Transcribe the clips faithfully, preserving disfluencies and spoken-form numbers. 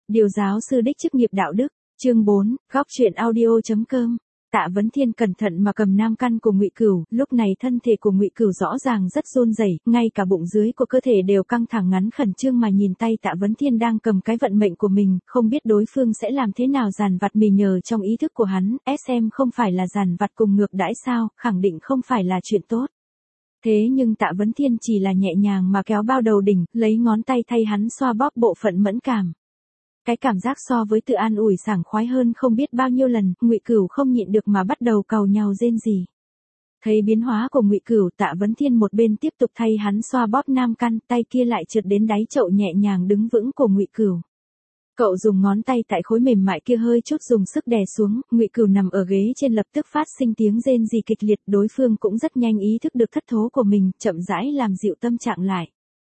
Điều giáo sư đích chức nghiệp đạo đức, chương bốn, góc truyện audio chấm com. Tạ Vấn Thiên cẩn thận mà cầm nam căn của Ngụy Cửu, lúc này thân thể của Ngụy Cửu rõ ràng rất run rẩy, ngay cả bụng dưới của cơ thể đều căng thẳng ngắn khẩn trương mà nhìn tay Tạ Vấn Thiên đang cầm cái vận mệnh của mình, không biết đối phương sẽ làm thế nào dàn vặt mì nhờ trong ý thức của hắn, xem không phải là dàn vặt cùng ngược đãi sao, khẳng định không phải là chuyện tốt. Thế nhưng Tạ Vấn Thiên chỉ là nhẹ nhàng mà kéo bao đầu đỉnh, lấy ngón tay thay hắn xoa bóp bộ phận mẫn cảm. Cái cảm giác so với tự an ủi sảng khoái hơn không biết bao nhiêu lần, Ngụy Cửu không nhịn được mà bắt đầu càu nhàu rên rỉ. Thấy biến hóa của Ngụy Cửu, Tạ Vấn Thiên một bên tiếp tục thay hắn xoa bóp nam căn, tay kia lại trượt đến đáy chậu nhẹ nhàng đứng vững của Ngụy Cửu. Cậu dùng ngón tay tại khối mềm mại kia hơi chút dùng sức đè xuống, Ngụy Cửu nằm ở ghế trên lập tức phát sinh tiếng rên rỉ kịch liệt, đối phương cũng rất nhanh ý thức được thất thố của mình, chậm rãi làm dịu tâm trạng lại.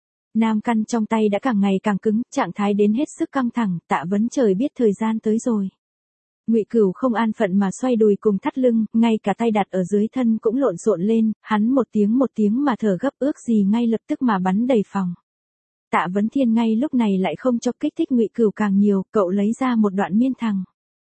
Nam căn trong tay đã càng ngày càng cứng, trạng thái đến hết sức căng thẳng, Tạ Vấn trời biết thời gian tới rồi. Ngụy Cửu không an phận mà xoay đùi cùng thắt lưng, ngay cả tay đặt ở dưới thân cũng lộn xộn lên, hắn một tiếng một tiếng mà thở gấp ước gì ngay lập tức mà bắn đầy phòng. Tạ Vấn Thiên ngay lúc này lại không cho kích thích Ngụy Cửu càng nhiều, cậu lấy ra một đoạn miên thằng.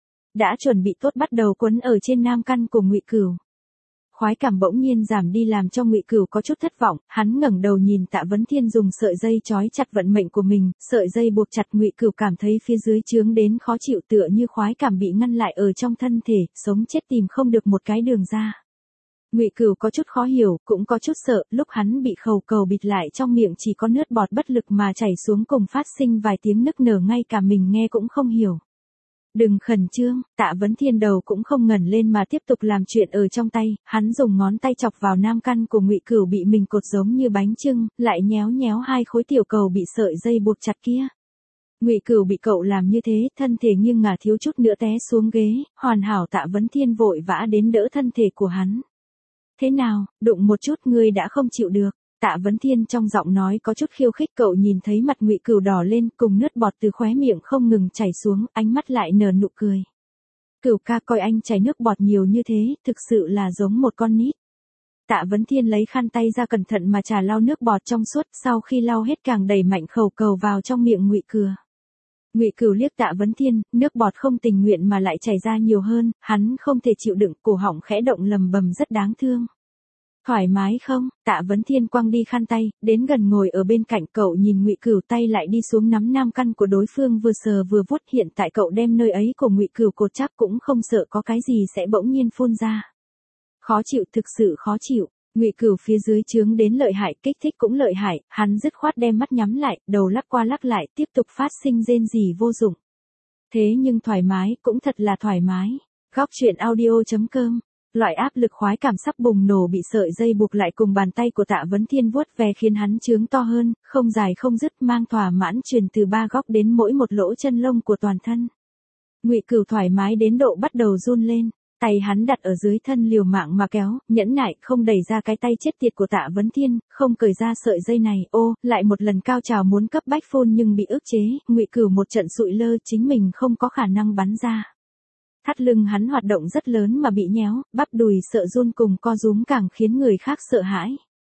Đã chuẩn bị tốt bắt đầu quấn ở trên nam căn của Ngụy Cửu. Khoái cảm bỗng nhiên giảm đi làm cho Ngụy Cửu có chút thất vọng, hắn ngẩng đầu nhìn Tạ Vấn Thiên dùng sợi dây trói chặt vận mệnh của mình, sợi dây buộc chặt Ngụy Cửu cảm thấy phía dưới chướng đến khó chịu tựa như khoái cảm bị ngăn lại ở trong thân thể, sống chết tìm không được một cái đường ra. Ngụy Cửu có chút khó hiểu, cũng có chút sợ, lúc hắn bị khầu cầu bịt lại trong miệng chỉ có nước bọt bất lực mà chảy xuống cùng phát sinh vài tiếng nức nở ngay cả mình nghe cũng không hiểu. Đừng khẩn trương, Tạ Vấn Thiên đầu cũng không ngẩng lên mà tiếp tục làm chuyện ở trong tay, hắn dùng ngón tay chọc vào nam căn của Ngụy Cửu bị mình cột giống như bánh chưng, lại nhéo nhéo hai khối tiểu cầu bị sợi dây buộc chặt kia. Ngụy Cửu bị cậu làm như thế, thân thể nghiêng ngả thiếu chút nữa té xuống ghế, hoàn hảo Tạ Vấn Thiên vội vã đến đỡ thân thể của hắn. Thế nào, đụng một chút ngươi đã không chịu được. Tạ Vấn Thiên trong giọng nói có chút khiêu khích, cậu nhìn thấy mặt Ngụy Cửu đỏ lên cùng nước bọt từ khóe miệng không ngừng chảy xuống, ánh mắt lại nở nụ cười. Cửu ca coi anh chảy nước bọt nhiều như thế, thực sự là giống một con nít. Tạ Vấn Thiên lấy khăn tay ra cẩn thận mà trà lau nước bọt trong suốt, sau khi lau hết càng đẩy mạnh khẩu cầu vào trong miệng Ngụy Cửu. Ngụy Cửu liếc Tạ Vấn Thiên, nước bọt không tình nguyện mà lại chảy ra nhiều hơn, hắn không thể chịu đựng, cổ họng khẽ động lầm bầm rất đáng thương. Thoải mái không? Tạ Vấn Thiên quăng đi khăn tay, đến gần ngồi ở bên cạnh cậu nhìn Ngụy Cửu tay lại đi xuống nắm nam căn của đối phương vừa sờ vừa vuốt, hiện tại cậu đem nơi ấy của Ngụy Cửu cột chắc cũng không sợ có cái gì sẽ bỗng nhiên phun ra. Khó chịu, thực sự khó chịu. Ngụy Cửu phía dưới chướng đến lợi hại, kích thích cũng lợi hại, hắn dứt khoát đem mắt nhắm lại, đầu lắc qua lắc lại, tiếp tục phát sinh rên rỉ vô dụng. Thế nhưng thoải mái, cũng thật là thoải mái. Góc truyện audio chấm com. Loại áp lực khoái cảm sắp bùng nổ bị sợi dây buộc lại cùng bàn tay của Tạ Vấn Thiên vuốt ve khiến hắn chướng to hơn, không dài không dứt, mang thỏa mãn truyền từ ba góc đến mỗi một lỗ chân lông của toàn thân. Ngụy Cửu thoải mái đến độ bắt đầu run lên, tay hắn đặt ở dưới thân liều mạng mà kéo, nhẫn nại không đẩy ra cái tay chết tiệt của Tạ Vấn Thiên, không cởi ra sợi dây này. Ô, lại một lần cao trào muốn cấp bách phun nhưng bị ức chế, Ngụy Cửu một trận sụi lơ, chính mình không có khả năng bắn ra. Thắt lưng hắn hoạt động rất lớn mà bị nhéo, bắp đùi sợ run cùng co rúm càng khiến người khác sợ hãi.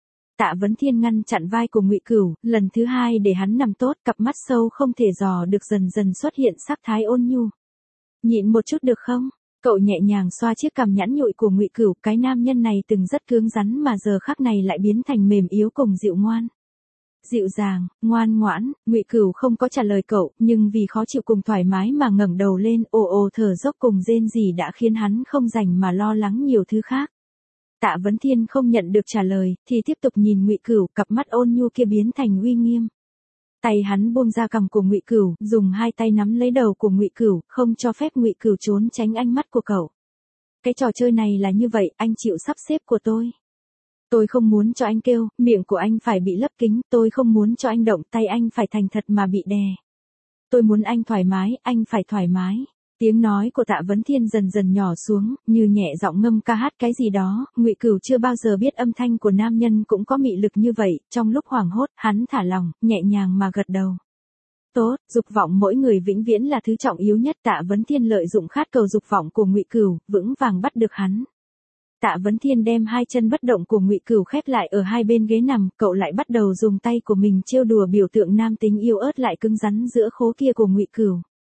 Tạ Vấn Thiên ngăn chặn vai của Ngụy Cửu, lần thứ hai để hắn nằm tốt, cặp mắt sâu không thể dò được dần dần xuất hiện sắc thái ôn nhu. Nhịn một chút được không? Cậu nhẹ nhàng xoa chiếc cằm nhẵn nhụi của Ngụy Cửu, cái nam nhân này từng rất cứng rắn mà giờ khắc này lại biến thành mềm yếu cùng dịu ngoan. Dịu dàng, ngoan ngoãn, Ngụy Cửu không có trả lời cậu, nhưng vì khó chịu cùng thoải mái mà ngẩng đầu lên, ồ ồ thở dốc cùng rên rỉ đã khiến hắn không rảnh mà lo lắng nhiều thứ khác. Tạ Vấn Thiên không nhận được trả lời, thì tiếp tục nhìn Ngụy Cửu, cặp mắt ôn nhu kia biến thành uy nghiêm. Tay hắn buông ra cằm của Ngụy Cửu, dùng hai tay nắm lấy đầu của Ngụy Cửu, không cho phép Ngụy Cửu trốn tránh ánh mắt của cậu. Cái trò chơi này là như vậy, anh chịu sắp xếp của tôi. Tôi không muốn cho anh kêu, miệng của anh phải bị lấp kín, tôi không muốn cho anh động, tay anh phải thành thật mà bị đè. Tôi muốn anh thoải mái, anh phải thoải mái. Tiếng nói của Tạ Vấn Thiên dần dần nhỏ xuống, như nhẹ giọng ngâm ca hát cái gì đó, Ngụy Cửu chưa bao giờ biết âm thanh của nam nhân cũng có mị lực như vậy, trong lúc hoảng hốt, hắn thả lòng, nhẹ nhàng mà gật đầu. Tốt, dục vọng mỗi người vĩnh viễn là thứ trọng yếu nhất, Tạ Vấn Thiên lợi dụng khát cầu dục vọng của Ngụy Cửu, vững vàng bắt được hắn. Tạ Vấn Thiên đem hai chân bất động của Ngụy Cửu khép lại ở hai bên ghế nằm, cậu lại bắt đầu dùng tay của mình trêu đùa biểu tượng nam tính yêu ớt lại cứng rắn giữa khố kia của Ngụy Cửu.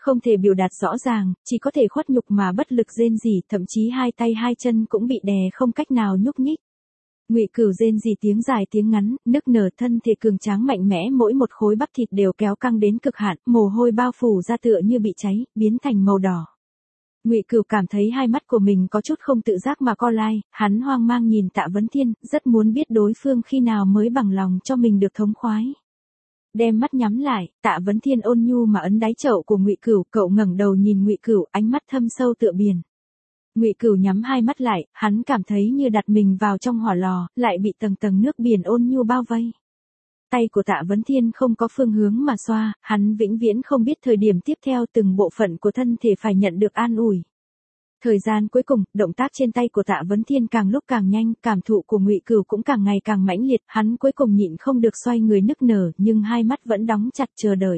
Không thể biểu đạt rõ ràng, chỉ có thể khuất nhục mà bất lực rên rỉ, thậm chí hai tay hai chân cũng bị đè không cách nào nhúc nhích. Ngụy Cửu rên rỉ tiếng dài tiếng ngắn, nức nở, thân thể cường tráng mạnh mẽ, mỗi một khối bắp thịt đều kéo căng đến cực hạn, mồ hôi bao phủ ra tựa như bị cháy, biến thành màu đỏ. Ngụy Cửu cảm thấy hai mắt của mình có chút không tự giác mà co lai, hắn hoang mang nhìn Tạ Vấn Thiên, rất muốn biết đối phương khi nào mới bằng lòng cho mình được thống khoái. Đem mắt nhắm lại, Tạ Vấn Thiên ôn nhu mà ấn đáy chậu của Ngụy Cửu, cậu ngẩng đầu nhìn Ngụy Cửu, ánh mắt thâm sâu tựa biển. Ngụy Cửu nhắm hai mắt lại, hắn cảm thấy như đặt mình vào trong hỏa lò, lại bị tầng tầng nước biển ôn nhu bao vây. Tay của Tạ Vấn Thiên không có phương hướng mà xoa, hắn vĩnh viễn không biết thời điểm tiếp theo từng bộ phận của thân thể phải nhận được an ủi. Thời gian cuối cùng, động tác trên tay của Tạ Vấn Thiên càng lúc càng nhanh, cảm thụ của Ngụy Cửu cũng càng ngày càng mãnh liệt, hắn cuối cùng nhịn không được xoay người nức nở, nhưng hai mắt vẫn đóng chặt chờ đợi.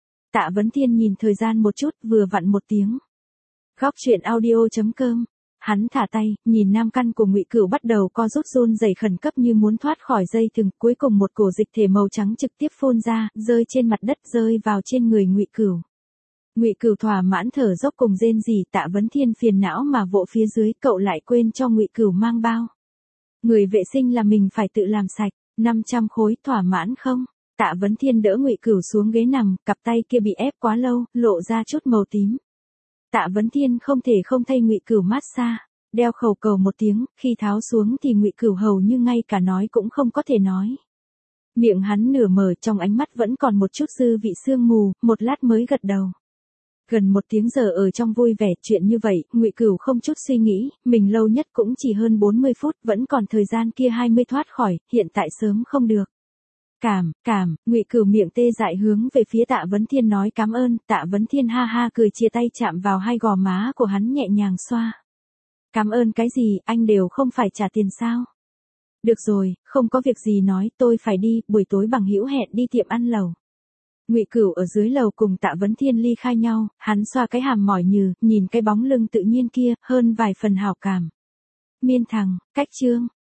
Tạ Vấn Thiên nhìn thời gian một chút, vừa vặn một tiếng. Góc truyện audio chấm com. Hắn thả tay, nhìn nam căn của Ngụy Cửu bắt đầu co rút run rẩy khẩn cấp như muốn thoát khỏi dây thừng, cuối cùng một cổ dịch thể màu trắng trực tiếp phun ra, rơi trên mặt đất, rơi vào trên người Ngụy Cửu. Ngụy Cửu thỏa mãn thở dốc cùng rên rỉ, Tạ Vấn Thiên phiền não mà vỗ phía dưới, cậu lại quên cho Ngụy Cửu mang bao. Người vệ sinh là mình phải tự làm sạch, năm trăm khối, thỏa mãn không? Tạ Vấn Thiên đỡ Ngụy Cửu xuống ghế nằm, cặp tay kia bị ép quá lâu, lộ ra chút màu tím. Tạ Vấn Thiên không thể không thay Ngụy Cửu massage, đeo khẩu cầu một tiếng, khi tháo xuống thì Ngụy Cửu hầu như ngay cả nói cũng không có thể nói. Miệng hắn nửa mở, trong ánh mắt vẫn còn một chút dư vị sương mù, một lát mới gật đầu. Gần một tiếng giờ ở trong vui vẻ, chuyện như vậy, Ngụy Cửu không chút suy nghĩ, mình lâu nhất cũng chỉ hơn bốn mươi phút, vẫn còn thời gian kia hai mươi thoát khỏi, hiện tại sớm không được. Cảm, cảm, Ngụy Cửu miệng tê dại hướng về phía Tạ Vấn Thiên nói cảm ơn, Tạ Vấn Thiên ha ha cười, chia tay chạm vào hai gò má của hắn nhẹ nhàng xoa. Cảm ơn cái gì, anh đều không phải trả tiền sao? Được rồi, không có việc gì nói, tôi phải đi, buổi tối bằng hữu hẹn đi tiệm ăn lẩu. Ngụy Cửu ở dưới lầu cùng Tạ Vấn Thiên ly khai nhau, hắn xoa cái hàm mỏi nhừ, nhìn cái bóng lưng tự nhiên kia, hơn vài phần hảo cảm. Miên thằng, cách chương.